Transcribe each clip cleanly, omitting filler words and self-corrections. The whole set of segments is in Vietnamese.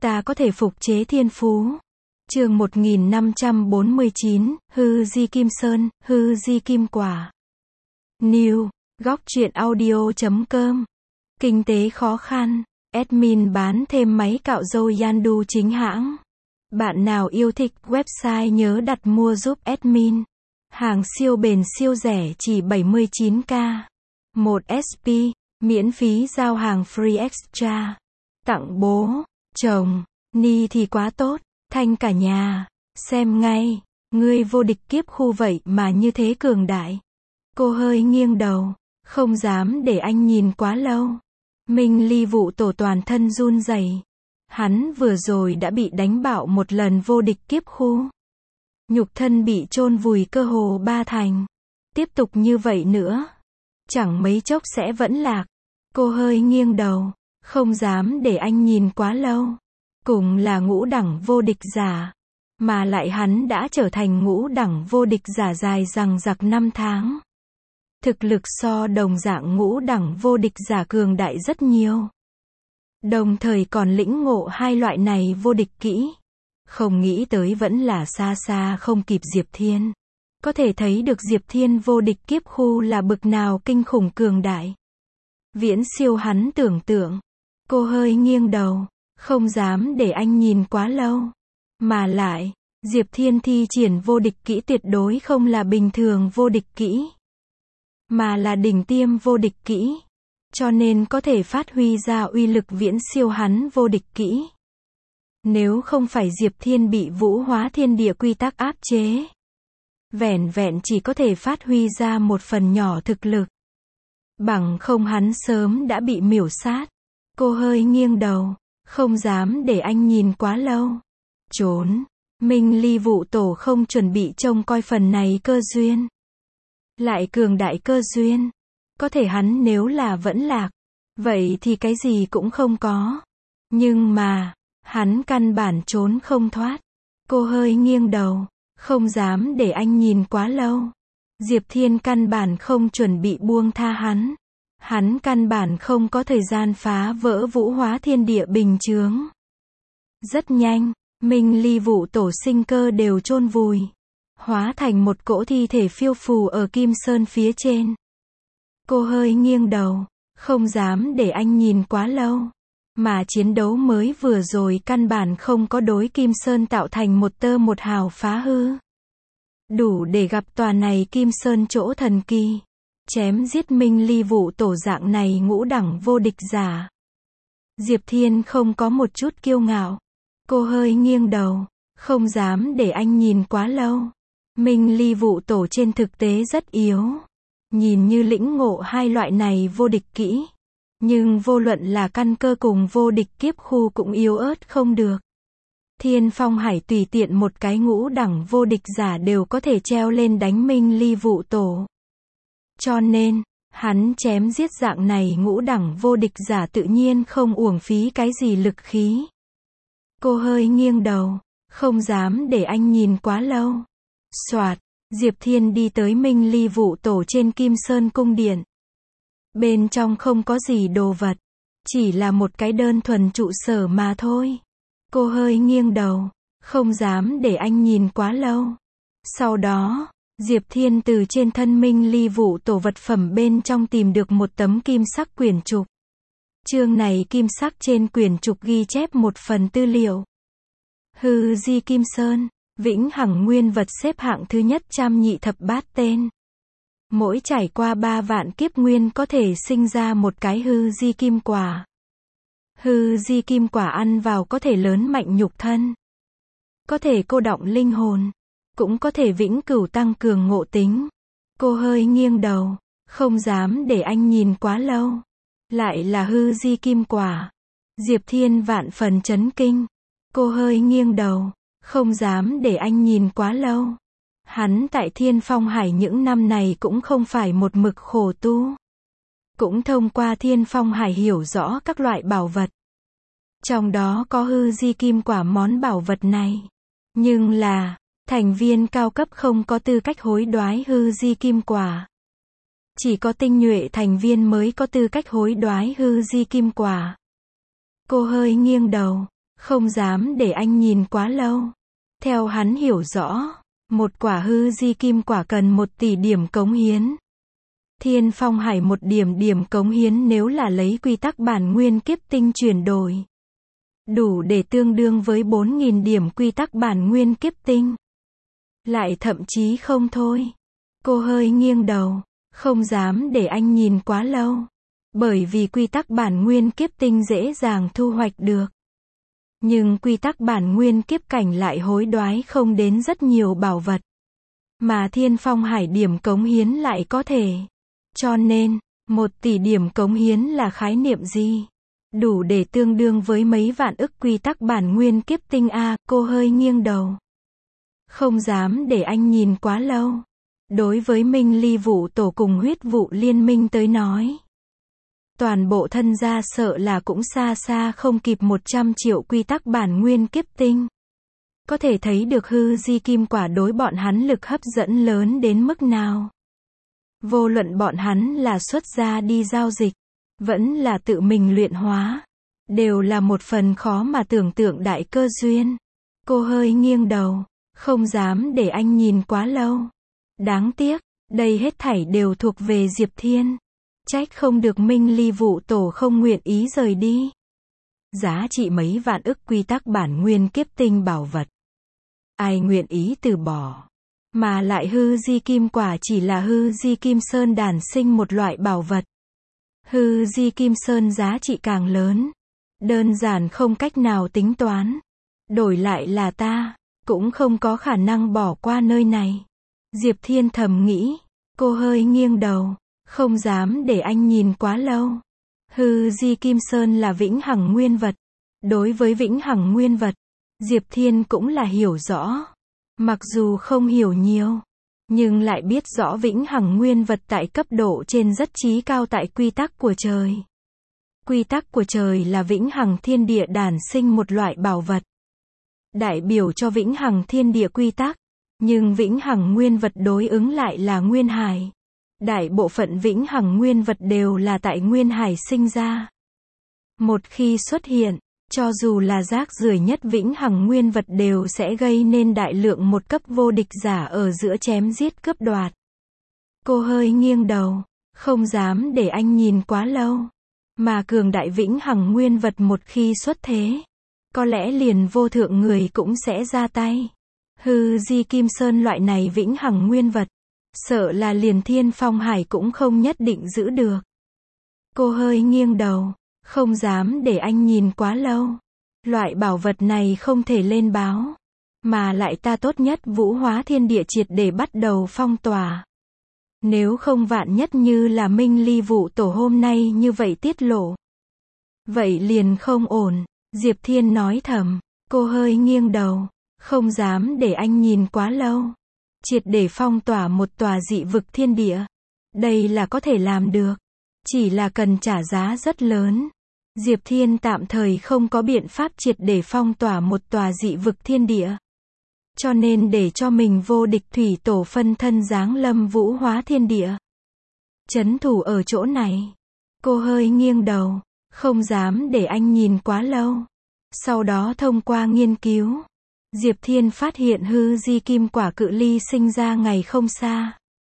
ta có thể phục chế thiên phú. Chương 1549, hư di kim sơn, hư di kim quả. New, góc truyện audio.com. Kinh tế khó khăn, admin bán thêm máy cạo râu Yandu chính hãng. Bạn nào yêu thích website nhớ đặt mua giúp admin. Hàng siêu bền siêu rẻ chỉ 79k. 1 SP, miễn phí giao hàng free extra. Tặng bố, chồng, ni thì quá tốt, thanh cả nhà. Xem ngay, ngươi vô địch kiếp khu vậy mà như thế cường đại. Cô hơi nghiêng đầu, không dám để anh nhìn quá lâu. Minh Ly vụ tổ toàn thân run rẩy. Hắn vừa rồi đã bị đánh bạo một lần vô địch kiếp khu. Nhục thân bị chôn vùi cơ hồ ba thành. Tiếp tục như vậy nữa, chẳng mấy chốc sẽ vẫn lạc. Cô hơi nghiêng đầu, không dám để anh nhìn quá lâu. Cùng là ngũ đẳng vô địch giả, mà lại hắn đã trở thành ngũ đẳng vô địch giả dài dằng dặc 5 tháng. Thực lực so đồng dạng ngũ đẳng vô địch giả cường đại rất nhiều. Đồng thời còn lĩnh ngộ hai loại này vô địch kỹ. Không nghĩ tới vẫn là xa xa không kịp Diệp Thiên. Có thể thấy được Diệp Thiên vô địch kiếp khu là bực nào kinh khủng cường đại. Viễn siêu hắn tưởng tượng. Cô hơi nghiêng đầu, không dám để anh nhìn quá lâu. Mà lại, Diệp Thiên thi triển vô địch kỹ tuyệt đối không là bình thường vô địch kỹ, mà là đỉnh tiêm vô địch kỹ. Cho nên có thể phát huy ra uy lực viễn siêu hắn vô địch kỹ. Nếu không phải Diệp Thiên bị vũ hóa thiên địa quy tắc áp chế, vẻn vẹn chỉ có thể phát huy ra một phần nhỏ thực lực. Bằng không hắn sớm đã bị miểu sát. Cô hơi nghiêng đầu, không dám để anh nhìn quá lâu. Trốn, Minh Ly vụ tổ không chuẩn bị trông coi phần này cơ duyên. Lại cường đại cơ duyên. Có thể hắn nếu là vẫn lạc, vậy thì cái gì cũng không có. Nhưng mà, hắn căn bản trốn không thoát. Cô hơi nghiêng đầu, không dám để anh nhìn quá lâu. Diệp Thiên căn bản không chuẩn bị buông tha hắn. Hắn căn bản không có thời gian phá vỡ vũ hóa thiên địa bình chướng. Rất nhanh, Minh Ly vụ tổ sinh cơ đều chôn vùi. Hóa thành một cỗ thi thể phiêu phù ở Kim Sơn phía trên. Cô hơi nghiêng đầu, không dám để anh nhìn quá lâu. Mà chiến đấu mới vừa rồi căn bản không có đối Kim Sơn tạo thành một tơ một hào phá hư. Đủ để gặp tòa này Kim Sơn chỗ thần kỳ. Chém giết Minh Ly vụ tổ dạng này ngũ đẳng vô địch giả. Diệp Thiên không có một chút kiêu ngạo. Cô hơi nghiêng đầu, không dám để anh nhìn quá lâu. Minh Ly vụ tổ trên thực tế rất yếu. Nhìn như lĩnh ngộ hai loại này vô địch kỹ. Nhưng vô luận là căn cơ cùng vô địch kiếp khu cũng yếu ớt không được. Thiên Phong Hải tùy tiện một cái ngũ đẳng vô địch giả đều có thể treo lên đánh Minh Ly vụ tổ. Cho nên, hắn chém giết dạng này ngũ đẳng vô địch giả tự nhiên không uổng phí cái gì lực khí. Cô hơi nghiêng đầu, không dám để anh nhìn quá lâu. Soạt, Diệp Thiên đi tới Minh Ly vụ tổ trên Kim Sơn cung điện. Bên trong không có gì đồ vật, chỉ là một cái đơn thuần trụ sở mà thôi. Cô hơi nghiêng đầu, không dám để anh nhìn quá lâu. Sau đó, Diệp Thiên từ trên thân Minh Ly vụ tổ vật phẩm bên trong tìm được một tấm kim sắc quyển trục. Chương này kim sắc trên quyển trục ghi chép một phần tư liệu. Hư di Kim Sơn, vĩnh hằng nguyên vật xếp hạng thứ nhất trăm nhị thập bát tên. Mỗi trải qua 3 vạn kiếp nguyên có thể sinh ra một cái hư di kim quả. Hư di kim quả ăn vào có thể lớn mạnh nhục thân, có thể cô đọng linh hồn, cũng có thể vĩnh cửu tăng cường ngộ tính. Cô hơi nghiêng đầu, không dám để anh nhìn quá lâu. Lại là hư di kim quả. Diệp Thiên vạn phần chấn kinh. Cô hơi nghiêng đầu, không dám để anh nhìn quá lâu. Hắn tại Thiên Phong Hải những năm này cũng không phải một mực khổ tu. Cũng thông qua Thiên Phong Hải hiểu rõ các loại bảo vật. Trong đó có hư di kim quả món bảo vật này. Nhưng là, thành viên cao cấp không có tư cách hối đoái hư di kim quả. Chỉ có tinh nhuệ thành viên mới có tư cách hối đoái hư di kim quả. Cô hơi nghiêng đầu, Không dám để anh nhìn quá lâu. Theo hắn hiểu rõ, một quả hư di kim quả cần 1 tỷ điểm cống hiến. Thiên Phong Hải 1 điểm cống hiến nếu là lấy quy tắc bản nguyên kiếp tinh chuyển đổi, đủ để tương đương với 4.000 điểm quy tắc bản nguyên kiếp tinh. Lại thậm chí không thôi. Cô hơi nghiêng đầu, không dám để anh nhìn quá lâu. Bởi vì quy tắc bản nguyên kiếp tinh dễ dàng thu hoạch được. Nhưng quy tắc bản nguyên kiếp cảnh lại hối đoái không đến rất nhiều bảo vật. Mà Thiên Phong Hải điểm cống hiến lại có thể. Cho nên, 1 tỷ điểm cống hiến là khái niệm gì? Đủ để tương đương với mấy vạn ức quy tắc bản nguyên kiếp tinh a. Cô hơi nghiêng đầu. Không dám để anh nhìn quá lâu. Đối với Minh Ly Vũ Tổ cùng huyết vụ liên minh tới nói, toàn bộ thân gia sợ là cũng xa xa không kịp 100 triệu quy tắc bản nguyên kiếp tinh. Có thể thấy được hư di kim quả đối bọn hắn lực hấp dẫn lớn đến mức nào. Vô luận bọn hắn là xuất gia đi giao dịch, vẫn là tự mình luyện hóa, đều là một phần khó mà tưởng tượng đại cơ duyên. Cô hơi nghiêng đầu, không dám để anh nhìn quá lâu. Đáng tiếc, đây hết thảy đều thuộc về Diệp Thiên. Trách không được Minh Ly Vũ Tổ không nguyện ý rời đi. Giá trị mấy vạn ức quy tắc bản nguyên kiếp tinh bảo vật. Ai nguyện ý từ bỏ. Mà lại hư di kim quả chỉ là hư di kim sơn đản sinh một loại bảo vật. Hư di kim sơn giá trị càng lớn. Đơn giản không cách nào tính toán. Đổi lại là ta, cũng không có khả năng bỏ qua nơi này. Diệp Thiên thầm nghĩ. Cô hơi nghiêng đầu. Không dám để anh nhìn quá lâu. Hư di kim sơn là vĩnh hằng nguyên vật. Đối với vĩnh hằng nguyên vật, Diệp Thiên cũng là hiểu rõ. Mặc dù không hiểu nhiều, nhưng lại biết rõ vĩnh hằng nguyên vật tại cấp độ trên rất chí cao tại quy tắc của trời. Quy tắc của trời là vĩnh hằng thiên địa đản sinh một loại bảo vật. Đại biểu cho vĩnh hằng thiên địa quy tắc, nhưng vĩnh hằng nguyên vật đối ứng lại là nguyên hải. Đại bộ phận vĩnh hằng nguyên vật đều là tại nguyên hải sinh ra. Một khi xuất hiện, cho dù là rác rưởi nhất vĩnh hằng nguyên vật đều sẽ gây nên đại lượng một cấp vô địch giả ở giữa chém giết cướp đoạt. Cô hơi nghiêng đầu, không dám để anh nhìn quá lâu. Mà cường đại vĩnh hằng nguyên vật một khi xuất thế, có lẽ liền vô thượng người cũng sẽ ra tay. Hư di kim sơn loại này vĩnh hằng nguyên vật, sợ là liền Thiên Phong Hải cũng không nhất định giữ được. Cô hơi nghiêng đầu, không dám để anh nhìn quá lâu. Loại bảo vật này không thể lên báo. Mà lại ta tốt nhất vũ hóa thiên địa triệt để bắt đầu phong tỏa. Nếu không vạn nhất như là Minh Ly Vũ Tổ hôm nay như vậy tiết lộ. Vậy liền không ổn, Diệp Thiên nói thầm. Cô hơi nghiêng đầu, không dám để anh nhìn quá lâu. Triệt để phong tỏa một tòa dị vực thiên địa. Đây là có thể làm được. Chỉ là cần trả giá rất lớn. Diệp Thiên tạm thời không có biện pháp triệt để phong tỏa một tòa dị vực thiên địa. Cho nên để cho mình vô địch thủy tổ phân thân giáng lâm vũ hóa thiên địa. Chấn thủ ở chỗ này. Cô hơi nghiêng đầu, không dám để anh nhìn quá lâu. Sau đó thông qua nghiên cứu, Diệp Thiên phát hiện hư di kim quả cự ly sinh ra ngày không xa.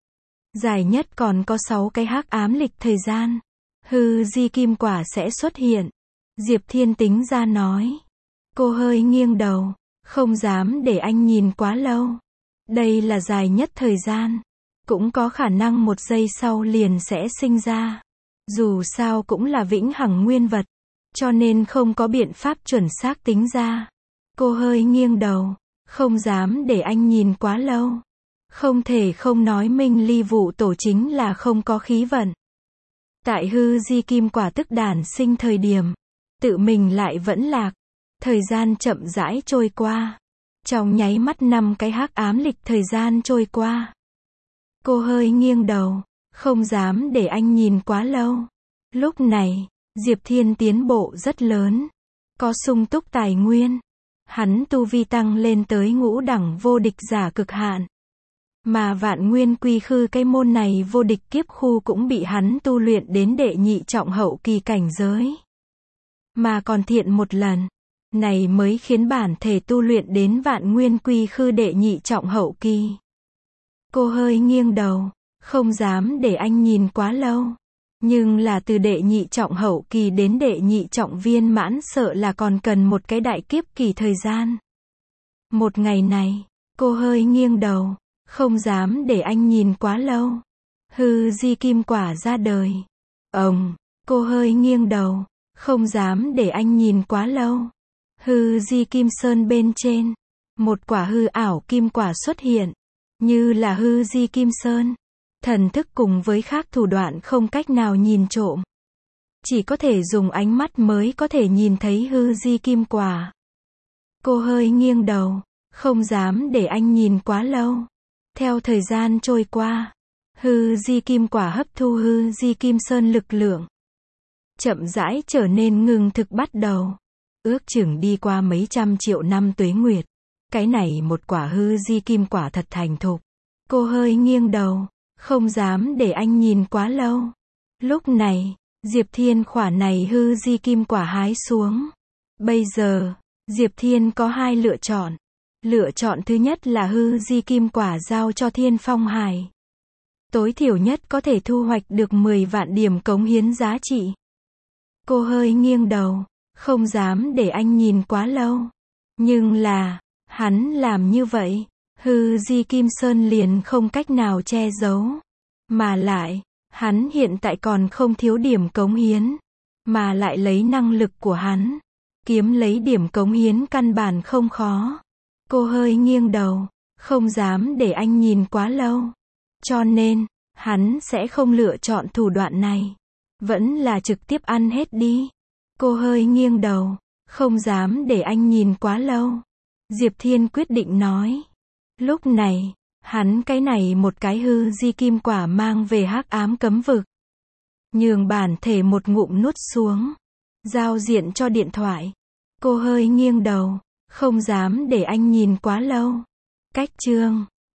Dài nhất còn có 6 cái hắc ám lịch thời gian. Hư di kim quả sẽ xuất hiện. Diệp Thiên tính ra nói. Cô hơi nghiêng đầu, không dám để anh nhìn quá lâu. Đây là dài nhất thời gian. Cũng có khả năng 1 giây sau liền sẽ sinh ra. Dù sao cũng là vĩnh hằng nguyên vật. Cho nên không có biện pháp chuẩn xác tính ra. Cô hơi nghiêng đầu, không dám để anh nhìn quá lâu. Không thể không nói Minh Ly Vũ Tổ chính là không có khí vận. Tại hư di kim quả tức đản sinh thời điểm, tự mình lại vẫn lạc. Thời gian chậm rãi trôi qua. Trong nháy mắt 5 cái hắc ám lịch thời gian trôi qua. Cô hơi nghiêng đầu, không dám để anh nhìn quá lâu. Lúc này, Diệp Thiên tiến bộ rất lớn. Có sung túc tài nguyên. Hắn tu vi tăng lên tới ngũ đẳng vô địch giả cực hạn. Mà vạn nguyên quy khư cái môn này vô địch kiếp khu cũng bị hắn tu luyện đến đệ nhị trọng hậu kỳ cảnh giới. Mà còn thiện một lần. Này mới khiến bản thể tu luyện đến vạn nguyên quy khư đệ nhị trọng hậu kỳ. Cô hơi nghiêng đầu, không dám để anh nhìn quá lâu. Nhưng là từ đệ nhị trọng hậu kỳ đến đệ nhị trọng viên mãn sợ là còn cần một cái đại kiếp kỳ thời gian. Một ngày này, cô hơi nghiêng đầu, không dám để anh nhìn quá lâu. Hư di kim quả ra đời. Cô hơi nghiêng đầu, không dám để anh nhìn quá lâu. Hư di kim sơn bên trên, một quả hư ảo kim quả xuất hiện, như là hư di kim sơn. Thần thức cùng với khác thủ đoạn không cách nào nhìn trộm. Chỉ có thể dùng ánh mắt mới có thể nhìn thấy hư di kim quả. Cô hơi nghiêng đầu, không dám để anh nhìn quá lâu. Theo thời gian trôi qua, hư di kim quả hấp thu hư di kim sơn lực lượng. Chậm rãi trở nên ngưng thực bắt đầu. Ước chừng đi qua mấy trăm triệu năm tuế nguyệt. Cái này một quả hư di kim quả thật thành thục. Cô hơi nghiêng đầu, không dám để anh nhìn quá lâu. Lúc này, Diệp Thiên khỏa này hư di kim quả hái xuống. Bây giờ, Diệp Thiên có hai lựa chọn. Lựa chọn thứ nhất là hư di kim quả giao cho Thiên Phong Hải. Tối thiểu nhất có thể thu hoạch được 10 vạn điểm cống hiến giá trị. Cô hơi nghiêng đầu, không dám để anh nhìn quá lâu. Nhưng là, hắn làm như vậy, hư di kim sơn liền không cách nào che giấu. Mà lại, hắn hiện tại còn không thiếu điểm cống hiến. Mà lại lấy năng lực của hắn, kiếm lấy điểm cống hiến căn bản không khó. Cô hơi nghiêng đầu, không dám để anh nhìn quá lâu. Cho nên, hắn sẽ không lựa chọn thủ đoạn này. Vẫn là trực tiếp ăn hết đi. Cô hơi nghiêng đầu, không dám để anh nhìn quá lâu. Diệp Thiên quyết định nói. Lúc này, hắn cái này một cái hư di kim quả mang về hắc ám cấm vực. Nhường bản thể một ngụm nuốt xuống. Giao diện cho điện thoại. Cô hơi nghiêng đầu, không dám để anh nhìn quá lâu. Cách chương